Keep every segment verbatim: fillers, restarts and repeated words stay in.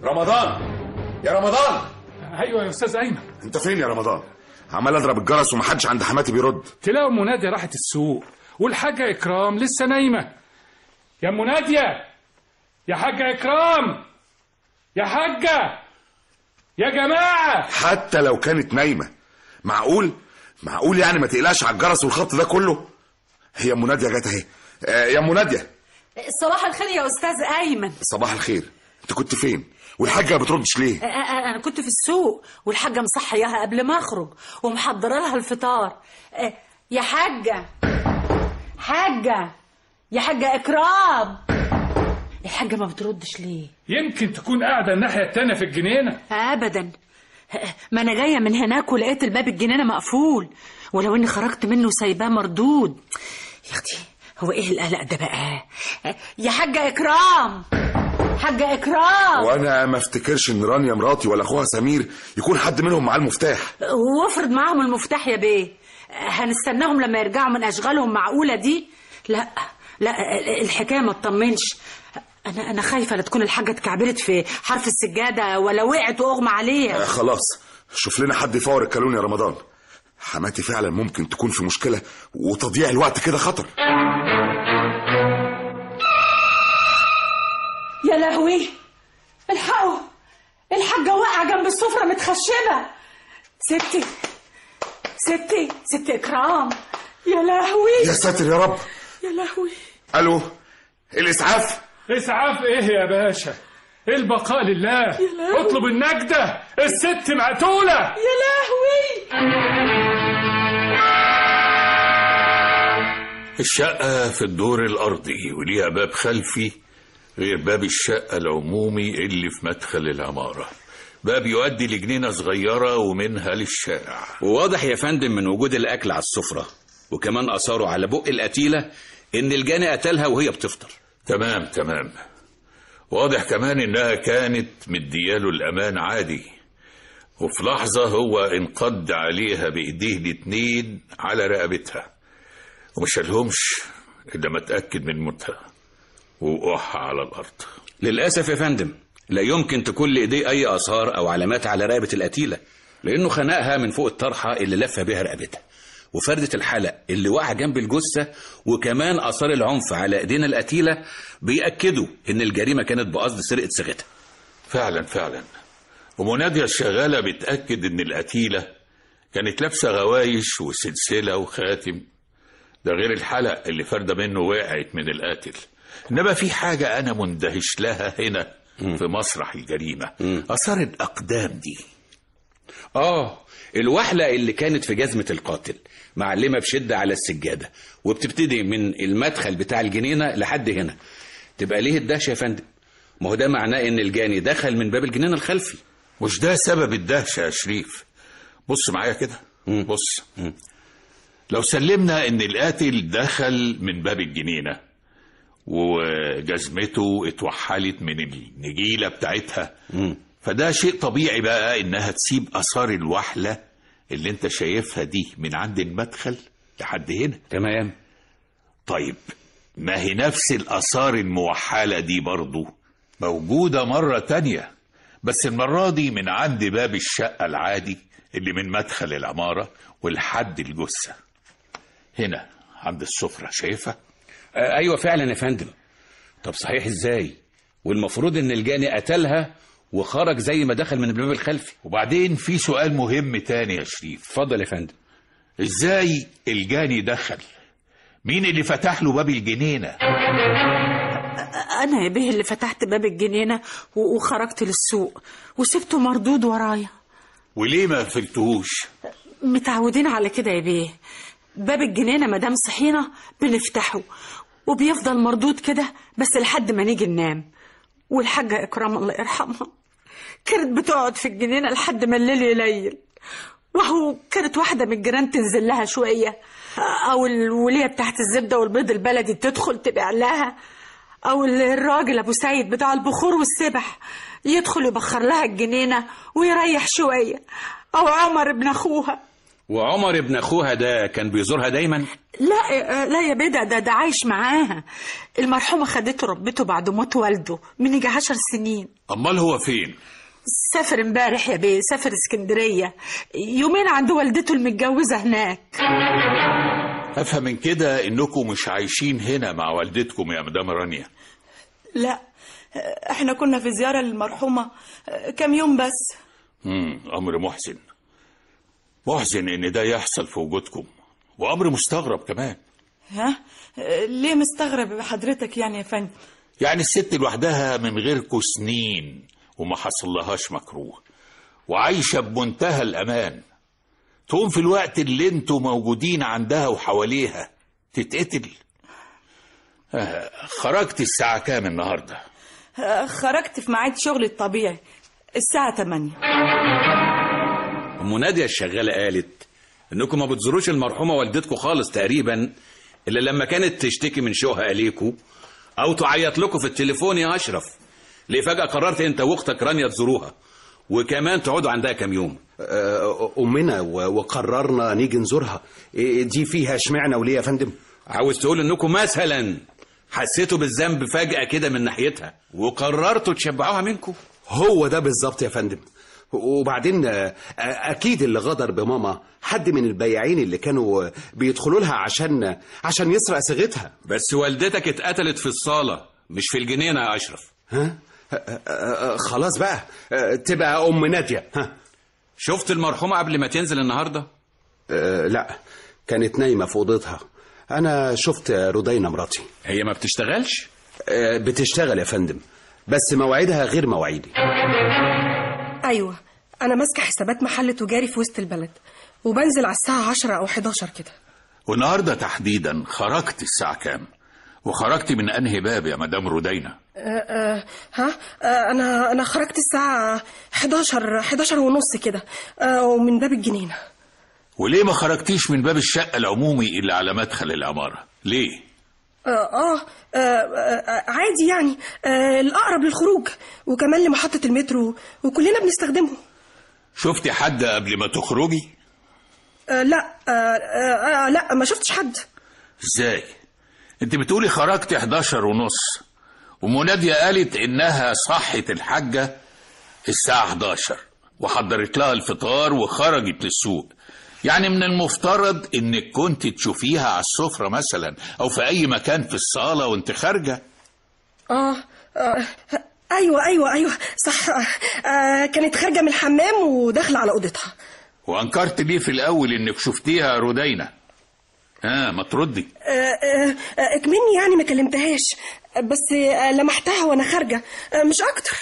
رمضان، يا رمضان. ايوه يا استاذ ايمن. انت فين يا رمضان؟ عمال اضرب الجرس ومحدش عند حماتي بيرد. تلاقوا ام ناديه راحت السوق والحاجه اكرام لسه نايمه. يا ام ناديه، يا حاجه اكرام، يا حاجه، يا جماعه. حتى لو كانت نايمه معقول؟ معقول يعني ما تقلقش على الجرس والخط ده كله؟ هي ام ناديه جت اهي. آه يا ام ناديه. صباح الخير يا استاذ ايمن. صباح الخير. انت كنت فين؟ والحاجه ما بتردش ليه؟ انا كنت في السوق والحاجه مصحياها قبل ما اخرج ومحضره لها الفطار. يا حاجه، حاجه، يا حاجه اكرام، الحاجه ما بتردش ليه؟ يمكن تكون قاعده الناحيه التانيه في الجنينه. ابدا، ما انا جايه من هناك ولقيت الباب الجنينه مقفول، ولو اني خرجت منه سايباه مردود. يا اختي هو ايه القلق ده بقى؟ يا حاجه اكرام، حاجه اكرام. وانا ما افتكرش ان رانيا مراتي ولا اخوها سمير يكون حد منهم معاه المفتاح. وافرض معاهم المفتاح يا بيه، هنستناهم لما يرجعوا من اشغالهم؟ معقوله دي؟ لا لا، الحكايه ما تطمنش. انا انا خايفه لا تكون الحاجه اتكعبلت في حرف السجاده ولا وقعت واغمى عليها. آه خلاص، شوف لنا حد يفور الكالون يا رمضان. حماتي فعلا ممكن تكون في مشكله وتضييع الوقت كده خطر. يا لهوي، الحقوا، الحاجه واقعه جنب السفره متخشبه. ستي ستي ستي اكرام، يا لهوي. يا ساتر يا رب. يا لهوي. الو، الاسعاف. اسعاف ايه يا باشا؟ البقاء لله. اطلب النجدة، الست مقتولة. يا لهوي. الشقة في الدور الأرضي وليها باب خلفي غير باب الشقة العمومي اللي في مدخل العمارة. باب يؤدي لجنينة صغيرة ومنها للشارع. وواضح يا فندم من وجود الأكل على السفرة وكمان أثاره على بق القتيلة إن الجاني قتلها وهي بتفطر. تمام تمام. واضح كمان إنها كانت مدياله الأمان عادي، وفي لحظة هو انقض عليها بإيديه الاتنين على رقبتها ومش شالهمش إلا ما اتأكد من موتها ووقعها على الأرض. للأسف يا فندم لا يمكن تكون لإيديه أي آثار أو علامات على رقبة القتيلة، لأنه خنقها من فوق الطرحة اللي لفها بها رقبتها وفردة الحلق اللي وقع جنب الجثة، وكمان آثار العنف على إيدينا القتيلة بيأكدوا إن الجريمة كانت بقصد سرقة صاغتها. فعلا فعلا. ومنادية الشغالة بتأكد إن القتيلة كانت لابسة غوايش وسلسلة وخاتم، ده غير الحلق اللي فردة منه وقعت من القاتل. إنما في حاجة أنا مندهش لها هنا م. في مسرح الجريمة، آثار الأقدام دي. آه، الوحلة اللي كانت في جزمة القاتل معلمة بشدة على السجادة وبتبتدي من المدخل بتاع الجنينة لحد هنا. تبقى ليه الدهشة يا فندم؟ ما هو ده معناه إن الجاني دخل من باب الجنينة الخلفي. مش ده سبب الدهشة يا شريف؟ بص معايا كده، بص. م. لو سلمنا إن القاتل دخل من باب الجنينة وجزمته اتوحلت من النجيلة بتاعتها، م. فده شيء طبيعي بقى إنها تسيب أثار الوحلة اللي انت شايفها دي من عند المدخل لحد هنا. تمام. طيب ما هي نفس الآثار الموحلة دي برضو موجودة مرة تانية، بس المرة دي من عند باب الشقة العادي اللي من مدخل العمارة والحد الجثة هنا عند السفرة. شايفها؟ آه أيوة فعلا يا فندم. طب صحيح إزاي؟ والمفروض إن الجاني قتلها وخرج زي ما دخل من الباب الخلفي. وبعدين في سؤال مهم تاني يا شريف. اتفضل يا فندم. ازاي الجاني دخل؟ مين اللي فتح له باب الجنينة؟ انا يا بيه اللي فتحت باب الجنينة وخرجت للسوق وسبته مردود ورايا. وليه ما قفلتهوش؟ متعودين على كده يا بيه، باب الجنينة مدام صحينا بنفتحه وبيفضل مردود كده بس لحد ما نيجي ننام. والحاجة إكرام الله يرحمها كانت بتقعد في الجنينة لحد ما الليل يليل، وهو كانت واحدة من الجيران تنزل لها شوية، أو الولية بتاعت الزبدة والبيض البلدي تدخل تبيع لها، أو الراجل أبو سيد بتاع البخور والسبح يدخل يبخر لها الجنينة ويريح شوية، أو عمر ابن أخوها. وعمر ابن اخوها ده كان بيزورها دايما؟ لا لا يا بيه، ده ده, ده عايش معاها. المرحومة خدته ربته بعد موت والده من يجي عشر سنين. امال هو فين؟ سافر امبارح يا بيه، سافر اسكندرية يومين عند والدته المتجوزة هناك. افهم من كده انكم مش عايشين هنا مع والدتكم يا مدام رانيا؟ لا، احنا كنا في زيارة للمرحومة كام يوم بس. امم امر محزن، محزن ان ده يحصل في وجودكم، وامر مستغرب كمان. ها؟ ليه مستغرب حضرتك يعني يا فندم؟ يعني الست لوحدها من غيركم سنين وما حصلهاش مكروه، وعايشة بمنتهى الأمان، تقوم في الوقت اللي انتوا موجودين عندها وحواليها تتقتل؟ آه خرجت الساعة كام النهاردة؟ آه خرجت في ميعاد شغلي الطبيعي الساعة تمانية. أم نادية الشغالة قالت إنكم ما بتزوروش المرحومة والدتكم خالص تقريبا إلا لما كانت تشتكي من شوقها إليكوا أو تعيط لكم في التليفون يا أشرف. ليه فجأة قررت أنت وأختك رانيا تزوروها وكمان تقعدوا عندها كام يوم؟ أمنا وقررنا نيجي نزورها. دي فيها اشمعنى وليه يا فندم؟ عاوز تقول إنكم مثلا حسيتوا بالذنب فجأة كده من ناحيتها وقررتوا تشبعوها منكم؟ هو ده بالظبط يا فندم. وبعدين اكيد اللي غدر بماما حد من البياعين اللي كانوا بيدخلوا لها عشان عشان يسرق صيغتها. بس والدتك اتقتلت في الصالة مش في الجنينة يا أشرف. ها؟ خلاص بقى تبقى أم نادية. ها؟ شفت المرحومة قبل ما تنزل النهاردة؟ أه لا، كانت نايمة في أوضتها. أنا شفت رودينا مراتي. هي ما بتشتغلش؟ أه بتشتغل يا فندم، بس مواعيدها غير مواعيدي. أيوة، أنا ماسكة حسابات محل تجاري في وسط البلد وبنزل على الساعة عشرة أو حداشر كده. والنهاردة تحديدا خرجت الساعة كام؟ وخرجت من أنهي باب يا مدام رودينا؟ أه أه ها أه أنا أنا خرجت الساعة حداشر حداشر ونص كده، أه ومن باب الجنينة. وليه ما خرجتيش من باب الشقة العمومي اللي على مدخل العمارة؟ ليه؟ آه, آه, آه, آه عادي يعني، آه الأقرب للخروج وكمان لمحطة المترو وكلنا بنستخدمه. شفتي حد قبل ما تخرجي؟ آه لا آه آه لا ما شفتش حد. ازاي؟ انت بتقولي خرجت حداشر ونص ومنادية قالت انها صحت الحاجة الساعة حداشر وحضرت لها الفطار وخرجت للسوق. يعني من المفترض انك كنت تشوفيها على السفرة مثلا او في اي مكان في الصالة وانت خارجة. آه, اه ايوه ايوه ايوه صح. آه كانت خارجة من الحمام وداخلة على اوضتها. وانكرت ليه في الاول انك شفتيها رودينا؟ ها ما تردي. آه آه اكمني يعني ما كلمتهاش، بس آه لمحتها وانا خارجة، آه مش اكتر.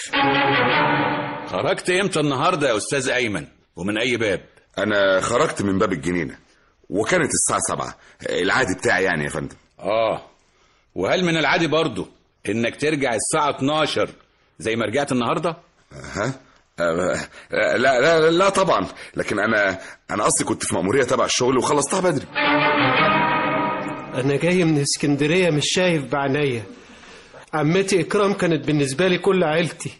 خرجت امتى النهاردة يا استاذ ايمن ومن اي باب؟ انا خرجت من باب الجنينة وكانت الساعة سبعة، العادي بتاعي يعني يا فندم. اه وهل من العادي برضو انك ترجع الساعة اتناشر زي ما رجعت النهاردة؟ ها أه لا لا لا طبعا، لكن انا انا اصلي كنت في مأمورية تبع الشغل وخلصتها بدري. انا جاي من اسكندرية مش شايف بعينيا. عمتي اكرام كانت بالنسبة لي كل عيلتي،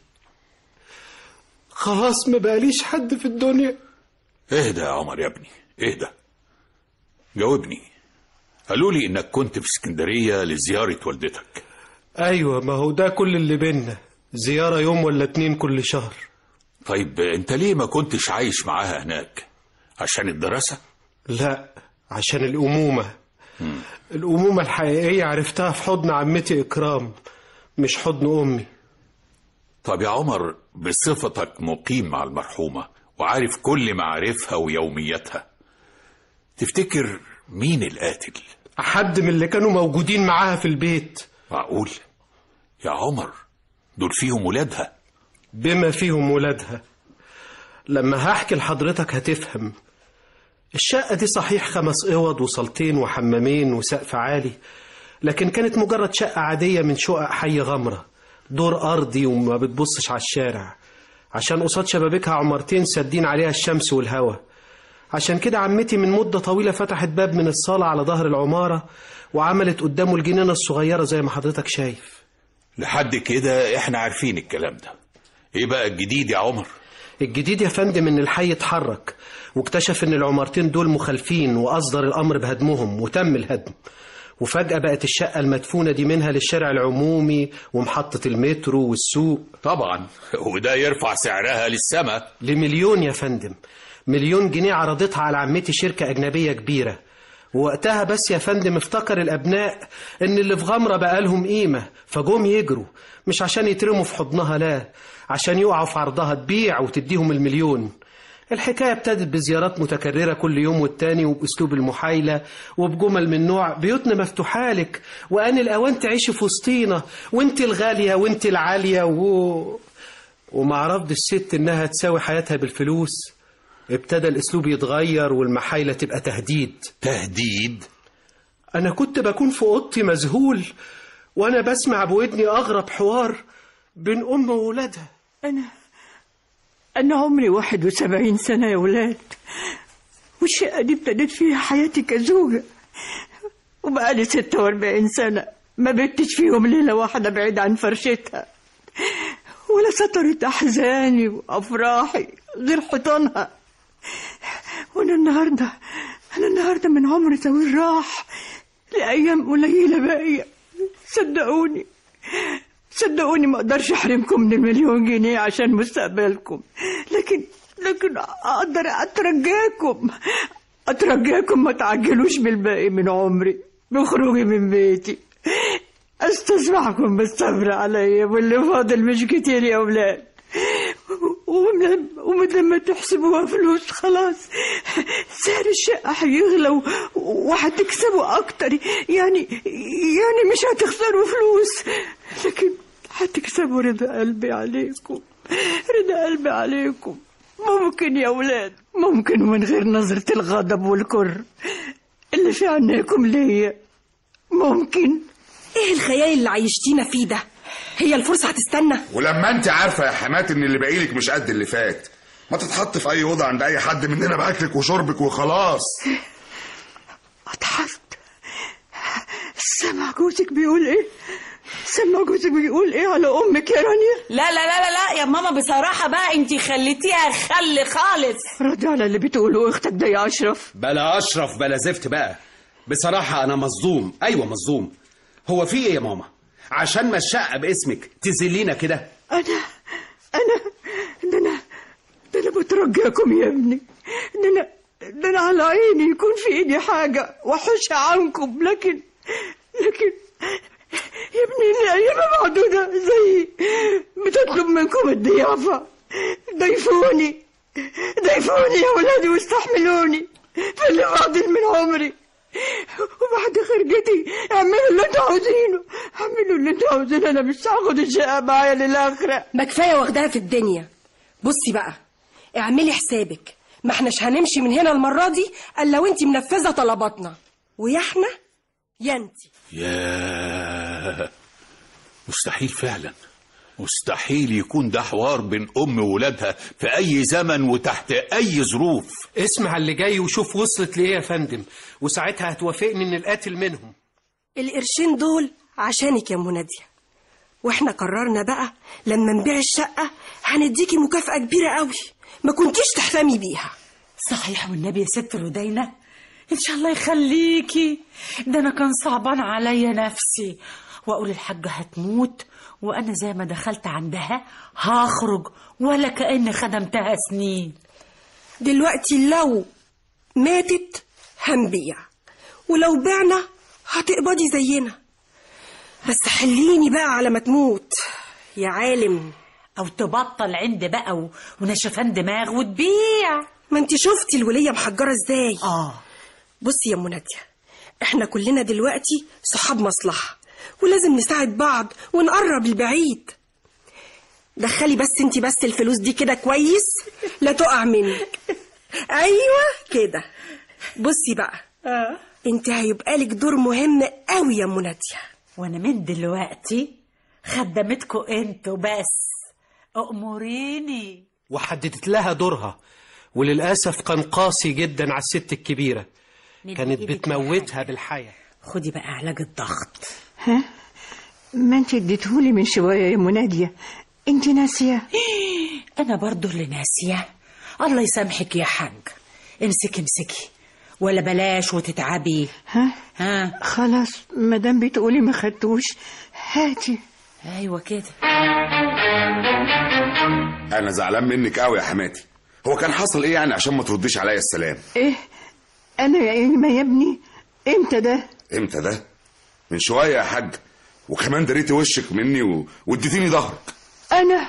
خلاص ما بقاليش حد في الدنيا. اهدى يا عمر يا ابني اهدى، جاوبني. قالوا لي انك كنت في اسكندرية لزيارة والدتك. ايوه، ما هو ده كل اللي بينا، زيارة يوم ولا اتنين كل شهر. طيب انت ليه ما كنتش عايش معاها هناك؟ عشان الدراسة؟ لا، عشان الأمومة. م. الأمومة الحقيقية عرفتها في حضن عمتي إكرام مش حضن أمي. طب يا عمر، بصفتك مقيم مع المرحومة وعارف كل معارفها ويومياتها، تفتكر مين القاتل؟ حد من اللي كانوا موجودين معاها في البيت. معقول؟ يا عمر دول فيهم ولادها. بما فيهم ولادها. لما هحكي لحضرتك هتفهم. الشقة دي صحيح خمس اوض وصالتين وحمامين وسقف عالي، لكن كانت مجرد شقة عادية من شقق حي غمرة، دور أرضي وما بتبصش على الشارع، عشان قصاد شبابيكها عمارتين سادين عليها الشمس والهواء. عشان كده عمتي من مدة طويلة فتحت باب من الصالة على ظهر العمارة وعملت قدامه الجنينة الصغيرة زي ما حضرتك شايف. لحد كده احنا عارفين الكلام ده. ايه بقى الجديد يا عمر؟ الجديد يا فندم ان الحي اتحرك واكتشف ان العمارتين دول مخالفين واصدر الامر بهدمهم وتم الهدم. وفجأة بقت الشقة المدفونة دي منها للشارع العمومي ومحطة المترو والسوق. طبعا وده يرفع سعرها للسماء. لمليون يا فندم، مليون جنيه عرضتها على عمتي شركة أجنبية كبيرة. ووقتها بس يا فندم افتكر الأبناء إن اللي في غمرة بقى لهم قيمة، فجوم يجروا مش عشان يترموا في حضنها، لا عشان يقعوا في عرضها تبيع وتديهم المليون. الحكاية ابتدت بزيارات متكررة كل يوم والتاني وبأسلوب المحايلة وبجمل من نوع بيوتنا مفتوحة لك وآن الأوان تعيشي في وسطينا وانت الغالية وانت العالية و... ومع رفض الست إنها تساوي حياتها بالفلوس ابتدى الأسلوب يتغير والمحايلة تبقى تهديد. تهديد؟ أنا كنت بكون في أوضتي مذهول وأنا بسمع بودني أغرب حوار بين أم وولادها. أنا أنا عمري واحد وسبعين سنة يا ولاد، والشقة دي ابتدت فيها حياتي كزوجة، وبقالي ستة وأربعين سنة ما بتش فيهم ليلة واحدة بعيد عن فرشتها، ولا سترت أحزاني وأفراحي غير حيطانها. وأنا النهاردة أنا النهاردة من عمر طويل راح لأيام قليلة باقية. صدقوني صدقوني ما اقدرش احرمكم من المليون جنيه عشان مستقبلكم، لكن لكن اقدر اترجاكم اترجاكم ما تعجلوش بالباقي من عمري بخروجي من بيتي. استسمحكم بالصبر عليا واللي فاضل مش كتير يا اولاد، ولما تحسبوها فلوس خلاص سعر الشقة هيغلى وهتكسبوا اكتر، يعني يعني مش هتخسروا فلوس لكن هتكسبوا رضا قلبي عليكم، رضا قلبي عليكم. ممكن يا ولاد، ممكن من غير نظرة الغضب والكر اللي في عينيكم ليا، ممكن. ايه الخيال اللي عايشتينا فيه ده؟ هي الفرصة هتستنى؟ ولما انت عارفة يا حمات ان اللي باقيلك مش قد اللي فات، ما تتحط في اي اوضه عند اي حد مننا باكلك وشربك وخلاص. اتحفت. سمع جوزك بيقول ايه؟ سمع جوزك بيقول ايه على امك يا رانيا؟ لا لا لا لا يا ماما بصراحة بقى انتي خليتيها خل خالص. ردي على اللي بتقوله اختك ده يا اشرف. بلا اشرف بلا زفت بقى. بصراحة انا مصدوم، ايوه مصدوم. هو في ايه يا ماما؟ عشان ما الشقة باسمك تذلينا كده؟ انا انا ده انا ده انا بترجاكم يا ابني، ده انا ده انا على عيني يكون في ايدي حاجة واحوشها عنكم، لكن لكن يا ابني الايام معدودة زي بتطلب منكم الضيافة. ضيفوني ضيفوني يا ولادي واستحملوني في اللي فاضل من عمري، وبعد خرجتي اعملوا اللي انتوا عاوزينه، اعملوا اللي انتوا عاوزينه. انا مش هاخد الشقه معايا للاخره. ما كفايه واخداها في الدنيا. بصي بقى اعملي حسابك، ما احناش هنمشي من هنا المره دي الا وانتي منفذه طلباتنا، ويا احنا يا انتي. ياه، مستحيل فعلا، مستحيل يكون ده حوار بين ام وولادها في اي زمن وتحت اي ظروف. اسمع اللي جاي وشوف وصلت ليه يا فندم، وساعتها هتوافقني ان القاتل منهم. القرشين دول عشانك يا ام نادية، واحنا قررنا بقى لما نبيع الشقة هنديكي مكافأة كبيرة قوي ما كنتيش تحلمي بيها. صحيح والنبي يا ست رودينا، ان شاء الله يخليكي. ده انا كان صعبان عليا نفسي واقول الحاجة هتموت وانا زي ما دخلت عندها هخرج ولا كأني خدمتها سنين. دلوقتي لو ماتت هنبيع، ولو بعنا هتقبضي زينا، بس حليني بقى على ما تموت يا عالم. او تبطل عند بقى و... ونشفان دماغ وتبيع. ما انت شفتي الولية محجرة ازاي. اه بصي يا منادية، احنا كلنا دلوقتي صحاب مصلحة ولازم نساعد بعض ونقرب البعيد. دخلي بس انت بس الفلوس دي كده كويس لا تقع منك. ايوه كده. بصي بقى اه انت هيبقى لك دور مهم قوي يا منادية، وانا من دلوقتي خدمتكم انتوا بس، أأمريني. وحددت لها دورها، وللأسف كان قاسي جدا على الست الكبيرة، كانت بتموتها بالحياة. خدي بقى علاج الضغط. ها ما انت اديتهولي من شوية يا منادية، انت ناسية؟ انا برضو اللي ناسيه. الله يسامحك يا حاج. امسكي امسكي ولا بلاش وتتعبي. ها ها خلاص مادام بتقولي ما خدتوش هاتي. ايوه كده. انا زعلان منك قوي يا حماتي. هو كان حصل ايه يعني عشان ما ترديش عليا السلام؟ ايه انا يا ايما يا ابني؟ امتى ده؟ امتى ده؟ من شويه يا حاج، وكمان دريتي وشك مني و... واديتيني ظهرك. انا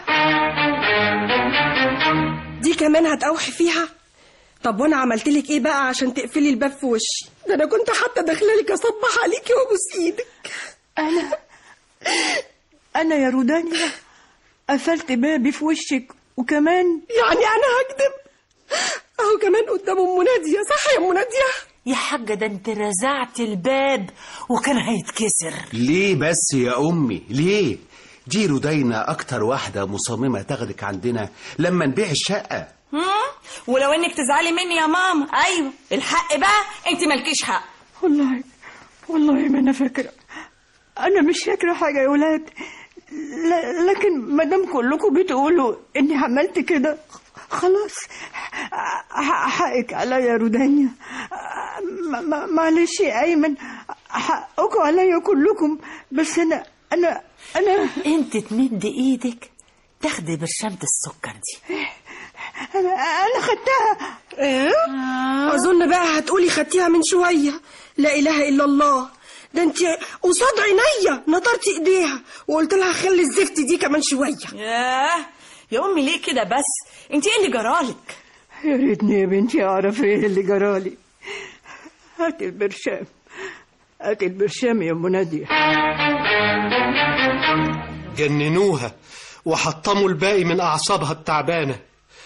دي كمان هتقوحي فيها؟ طب وانا عملت لك ايه بقى عشان تقفلي الباب في وشي؟ ده انا كنت حتى داخله لك اصبح عليكي وابوس ايدك. انا انا يا رودانيا قفلت بابي في وشك وكمان يعني انا هكدب؟ اهو كمان قدام ام ناديه. صح يا ام ناديه؟ يا حاجة ده انت رزعت الباب وكان هيتكسر. ليه بس يا أمي ليه؟ دي رودينا أكتر واحدة مصممة تاخدك عندنا لما نبيع الشقة. ولو انك تزعلي مني يا ماما، ايوه الحق بقى انت مالكيش حق. والله والله ما انا فاكره. انا مش فاكره حاجه يا ولاد، ل... لكن ما دام كلكم بتقولوا اني عملت كده خلاص حقك عليا يا رودانيا. معلش يا ايمن، حقكم عليا كلكم، بس انا انا انا انت تمد ايدك تاخدي برشامة السكر دي. انا انا خدتها. ايه آه. اظن بقى هتقولي خدتيها من شويه. لا اله الا الله، ده انت قصاد عينيا نطرت ايديها وقلت لها خلي الزفت دي كمان شويه. ياه يا امي ليه كده بس؟ انت ايه اللي جرالك؟ يا ريتني يا بنتي اعرف ايه اللي جرالي. هات البرشام، هات البرشام يا ام ناديه. جننوها وحطموا الباقي من اعصابها التعبانه.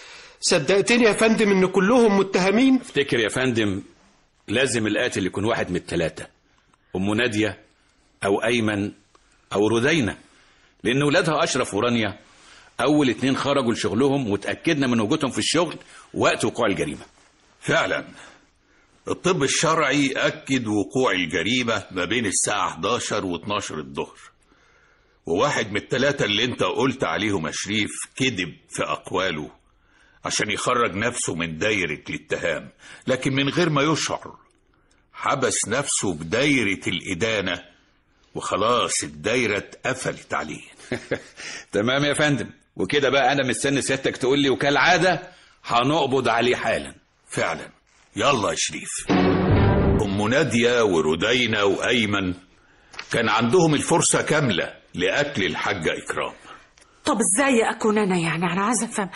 صدقتني يا فندم ان كلهم متهمين؟ افتكر يا فندم لازم القاتل يكون واحد من الثلاثه، ام ناديه او ايمن او رودينا، لان ولادها اشرف ورانيا اول اتنين خرجوا لشغلهم وتاكدنا من وجودهم في الشغل وقت وقوع الجريمه. فعلا الطب الشرعي اكد وقوع الجريمه ما بين الساعه حداشر واتناشر الظهر، وواحد من الثلاثه اللي انت قلت عليهم يا شريف كذب في اقواله عشان يخرج نفسه من دايره الاتهام، لكن من غير ما يشعر حبس نفسه بدايره الادانه وخلاص الدايره اتقفلت عليه. تمام يا فندم، وكده بقى انا مستني سيادتك تقول لي وكالعاده هنقبض عليه حالا. فعلا يلا يا شريف. ام ناديه ورودينا وايمن كان عندهم الفرصه كامله لقتل الحاجه اكرام. طب ازاي اكون انا يعني؟ انا عايزه افهم.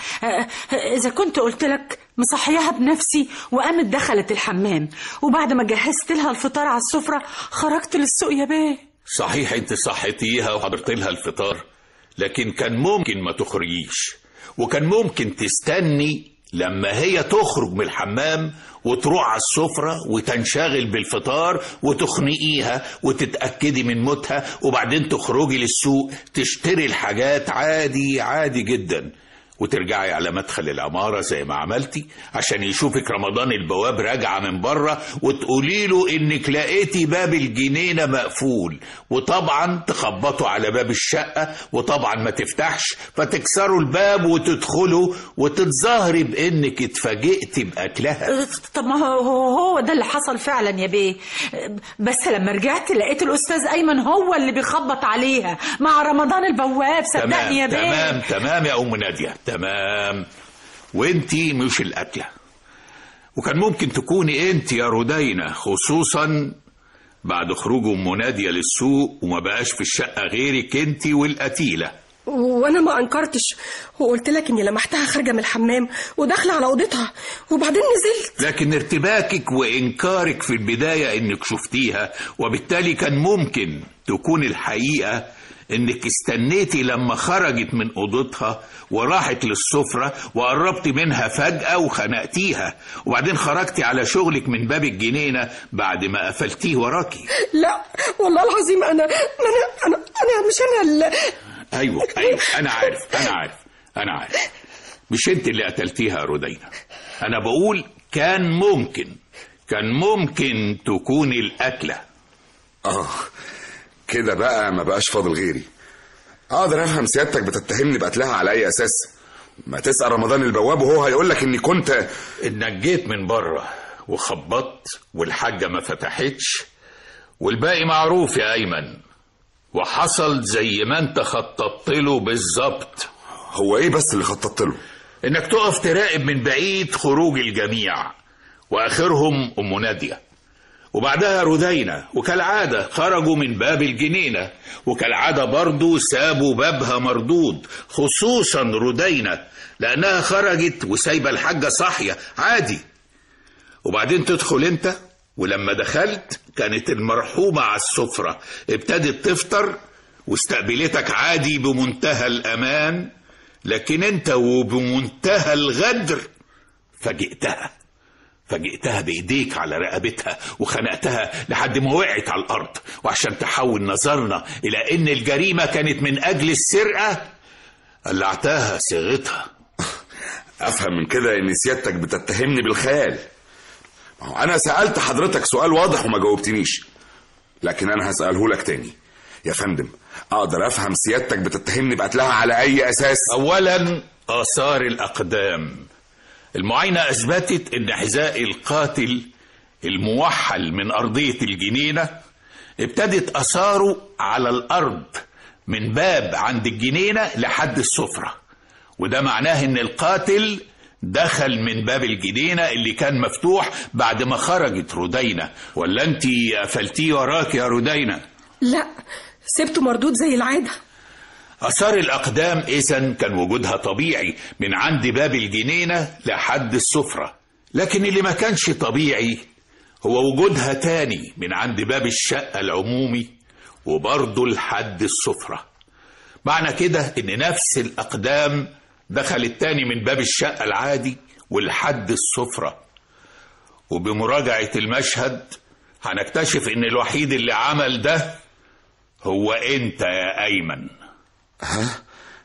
اذا كنت قلت لك مصحياها بنفسي وقامت دخلت الحمام وبعد ما جهزت لها الفطار على السفره خرجت للسوق يا بيه. صحيح انت صحيتيها وحضرت لها الفطار، لكن كان ممكن ما تخرجيش، وكان ممكن تستني لما هي تخرج من الحمام وتروح على السفرة وتنشغل بالفطار وتخنقيها وتتأكدي من موتها، وبعدين تخرجي للسوق تشتري الحاجات عادي عادي جدا وترجعي على مدخل العمارة زي ما عملتي عشان يشوفك رمضان البواب راجعة من بره وتقولي له انك لقيتي باب الجنينة مقفول، وطبعا تخبطوا على باب الشقة وطبعا ما تفتحش فتكسروا الباب وتدخلوا وتتظاهري بانك اتفاجئتي بقتلها. طب ما هو هو ده اللي حصل فعلا يا بيه، بس لما رجعت لقيت الاستاذ ايمن هو اللي بيخبط عليها مع رمضان البواب. صدقني يا بيه. تمام تمام يا ام نادية تمام، وانتي مش القتلة، وكان ممكن تكوني انت يا رودينا، خصوصا بعد خروج ام نادية للسوق وما بقاش في الشقة غيرك انت والقتيلة. وانا ما انكرتش وقلت لك اني لمحتها خارجه من الحمام وداخله على اوضتها وبعدين نزلت. لكن ارتباكك وانكارك في البداية انك شفتيها، وبالتالي كان ممكن تكون الحقيقة انك استنيتي لما خرجت من اوضتها وراحت للسفرة وقربتي منها فجأة وخنقتيها، وبعدين خرجتي على شغلك من باب الجنينة بعد ما قفلتيه وراكي. لا والله العظيم انا انا انا انا مش انا اللي... ايوه ايوه انا عارف انا عارف انا عارف مش انت اللي قتلتيها يا رودينا. انا بقول كان ممكن كان ممكن تكوني القتلة. اه كده بقى ما بقاش فاضل غيري. اقدر افهم سيادتك بتتهمني بقتلها على اي اساس، ما تسأل رمضان البواب وهو هيقول لك اني كنت انك جيت من بره وخبطت والحاجة ما فتحتش، والباقي معروف يا أيمن، وحصل زي ما انت خططت له بالظبط. هو ايه بس اللي خططت له؟ انك تقف تراقب من بعيد خروج الجميع، واخرهم ام نادية، وبعدها ردينا، وكالعادة خرجوا من باب الجنينة، وكالعادة برضو سابوا بابها مردود، خصوصا ردينا لانها خرجت وسايبة الحاجة صاحية عادي. وبعدين تدخل انت، ولما دخلت كانت المرحومة على السفرة ابتدت تفطر واستقبلتك عادي بمنتهى الأمان، لكن انت وبمنتهى الغدر فاجئتها فاجئتها بإيديك على رقبتها وخنقتها لحد ما وقعت على الأرض. وعشان تحول نظرنا إلى إن الجريمة كانت من أجل السرقة قلعتها صيغتها. أفهم من كده إن سيادتك بتتهمني بالخيال. أنا سألت حضرتك سؤال واضح وما جاوبتنيش، لكن أنا هسأله لك تاني يا فندم. أقدر أفهم سيادتك بتتهمني بقتلها على أي أساس؟ أولا آثار الأقدام، المعاينة أثبتت إن حذاء القاتل الموحل من أرضية الجنينة ابتدت آثاره على الأرض من باب عند الجنينة لحد السفرة، وده معناه إن القاتل دخل من باب الجنينة اللي كان مفتوح بعد ما خرجت ردينا. ولا انت قفلتيه وراك يا ردينا؟ لا، سبته مردود زي العادة. آثار الأقدام إذن كان وجودها طبيعي من عند باب الجنينة لحد السفرة، لكن اللي ما كانش طبيعي هو وجودها تاني من عند باب الشقة العمومي وبرضه لحد السفرة. معنى كده إن نفس الأقدام دخلت تاني من باب الشقة العادي ولحد السفرة. وبمراجعة المشهد هنكتشف إن الوحيد اللي عمل ده هو أنت يا أيمن. ها؟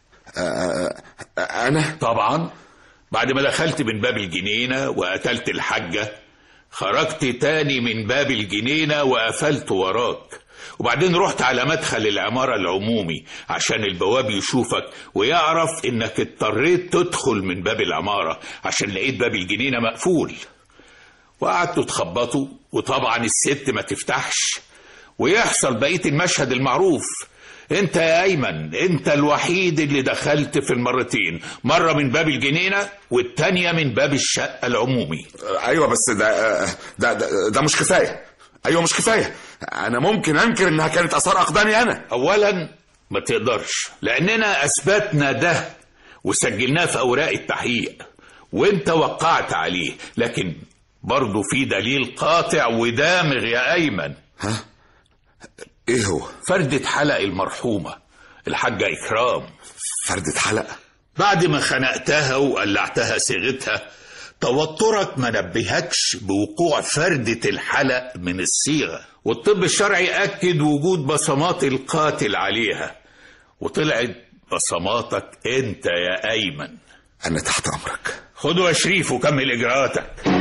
أنا؟ طبعا بعد ما دخلت من باب الجنينة وقتلت الحاجة خرجت تاني من باب الجنينة وقفلت وراك، وبعدين رحت على مدخل العمارة العمومي عشان البواب يشوفك ويعرف انك اضطريت تدخل من باب العمارة عشان لقيت باب الجنينة مقفول، وقعدتوا تخبطوا وطبعا الست ما تفتحش ويحصل بقية المشهد المعروف. انت يا ايمن انت الوحيد اللي دخلت في المرتين، مرة من باب الجنينة والتانية من باب الشقة العمومي. ايوه بس ده ده ده, ده مش كفاية. ايوه مش كفاية، انا ممكن انكر انها كانت اثار اقدامي انا. اولا ما تقدرش لاننا اثبتنا ده وسجلناه في اوراق التحقيق وانت وقعت عليه، لكن برضو في دليل قاطع ودامغ يا ايمن. ها؟ ايه هو؟ فردة حلق المرحومة الحاجة اكرام. فردة حلق؟ بعد ما خنقتها وقلعتها صيغتها توترك ما نبهكش بوقوع فردة الحلق من الصيغة، والطب الشرعي أكد وجود بصمات القاتل عليها وطلعت بصماتك انت يا أيمن. أنا تحت أمرك. خدوا يا شريف وكمل إجراءاتك.